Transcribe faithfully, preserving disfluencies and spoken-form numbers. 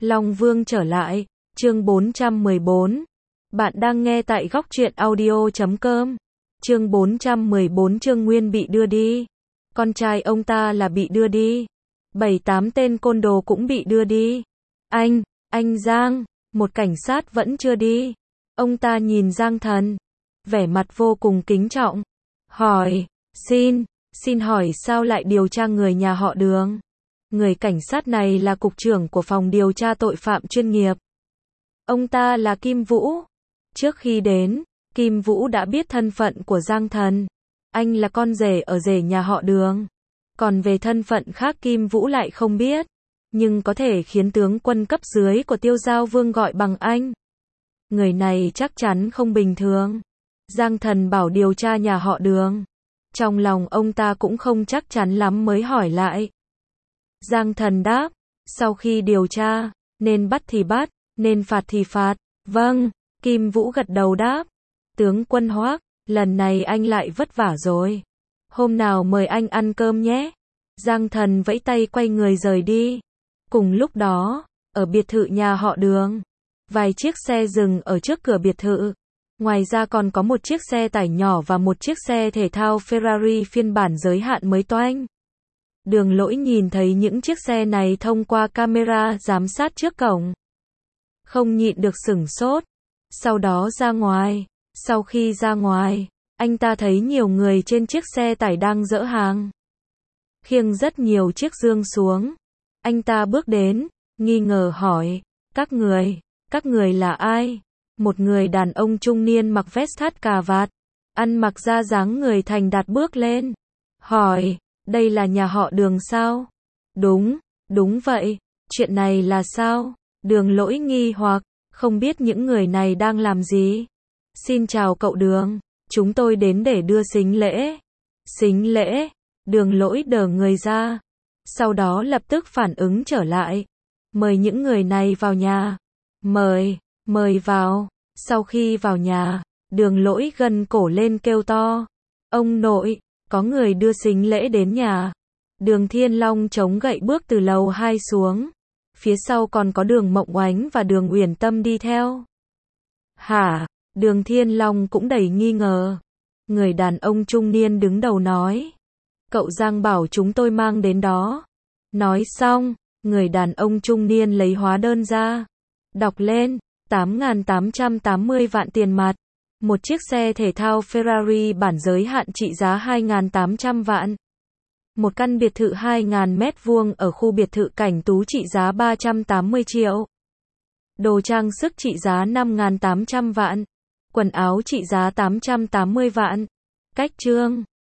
Long Vương trở lại, chương bốn trăm mười bốn. Bạn đang nghe tại góc truyện audio chấm com. Chương bốn trăm mười bốn Trương Nguyên bị đưa đi. Con trai ông ta là bị đưa đi. Bảy tám tên côn đồ cũng bị đưa đi. Anh, anh Giang, một cảnh sát vẫn chưa đi. Ông ta nhìn Giang Thần, vẻ mặt vô cùng kính trọng. Hỏi, xin, xin hỏi sao lại điều tra người nhà họ Đường? Người cảnh sát này là cục trưởng của phòng điều tra tội phạm chuyên nghiệp. Ông ta là Kim Vũ. Trước khi đến, Kim Vũ đã biết thân phận của Giang Thần. Anh là con rể ở rể nhà họ Đường. Còn về thân phận khác Kim Vũ lại không biết. Nhưng có thể khiến tướng quân cấp dưới của Tiêu Giao Vương gọi bằng anh. Người này chắc chắn không bình thường. Giang Thần bảo điều tra nhà họ Đường. Trong lòng ông ta cũng không chắc chắn lắm mới hỏi lại. Giang Thần đáp, sau khi điều tra, nên bắt thì bắt, nên phạt thì phạt. Vâng, Kim Vũ gật đầu đáp. Tướng quân Hoắc, lần này anh lại vất vả rồi. Hôm nào mời anh ăn cơm nhé. Giang Thần vẫy tay quay người rời đi. Cùng lúc đó, ở biệt thự nhà họ Đường, vài chiếc xe dừng ở trước cửa biệt thự. Ngoài ra còn có một chiếc xe tải nhỏ và một chiếc xe thể thao Ferrari phiên bản giới hạn mới toanh. Đường Lỗi nhìn thấy những chiếc xe này thông qua camera giám sát trước cổng. Không nhịn được sửng sốt. Sau đó ra ngoài. Sau khi ra ngoài, anh ta thấy nhiều người trên chiếc xe tải đang dỡ hàng. Khiêng rất nhiều chiếc dương xuống. Anh ta bước đến, nghi ngờ hỏi, các người, các người là ai? Một người đàn ông trung niên mặc vest thắt cà vạt, ăn mặc ra dáng người thành đạt bước lên. Hỏi, đây là nhà họ Đường sao? Đúng, đúng vậy. Chuyện này là sao? Đường Lỗi nghi hoặc, không biết những người này đang làm gì. Xin chào cậu Đường, chúng tôi đến để đưa sính lễ. Sính lễ? Đường Lỗi đờ người ra. Sau đó lập tức phản ứng trở lại. Mời những người này vào nhà. Mời, mời vào. Sau khi vào nhà, Đường Lỗi gân cổ lên kêu to. Ông nội, có người đưa sính lễ đến nhà. Đường Thiên Long chống gậy bước từ lầu hai xuống. Phía sau còn có Đường Mộng Oánh và Đường Uyển Tâm đi theo. Hả? Đường Thiên Long cũng đầy nghi ngờ. Người đàn ông trung niên đứng đầu nói. Cậu Giang bảo chúng tôi mang đến đó. Nói xong, người đàn ông trung niên lấy hóa đơn ra. Đọc lên, tám nghìn tám trăm tám mươi vạn tiền mặt. Một chiếc xe thể thao Ferrari bản giới hạn trị giá hai nghìn tám trăm vạn. Một căn biệt thự hai nghìn mét vuông ở khu biệt thự Cảnh Tú trị giá ba trăm tám mươi triệu. Đồ trang sức trị giá năm nghìn tám trăm vạn. Quần áo trị giá tám trăm tám mươi vạn. Cách trương.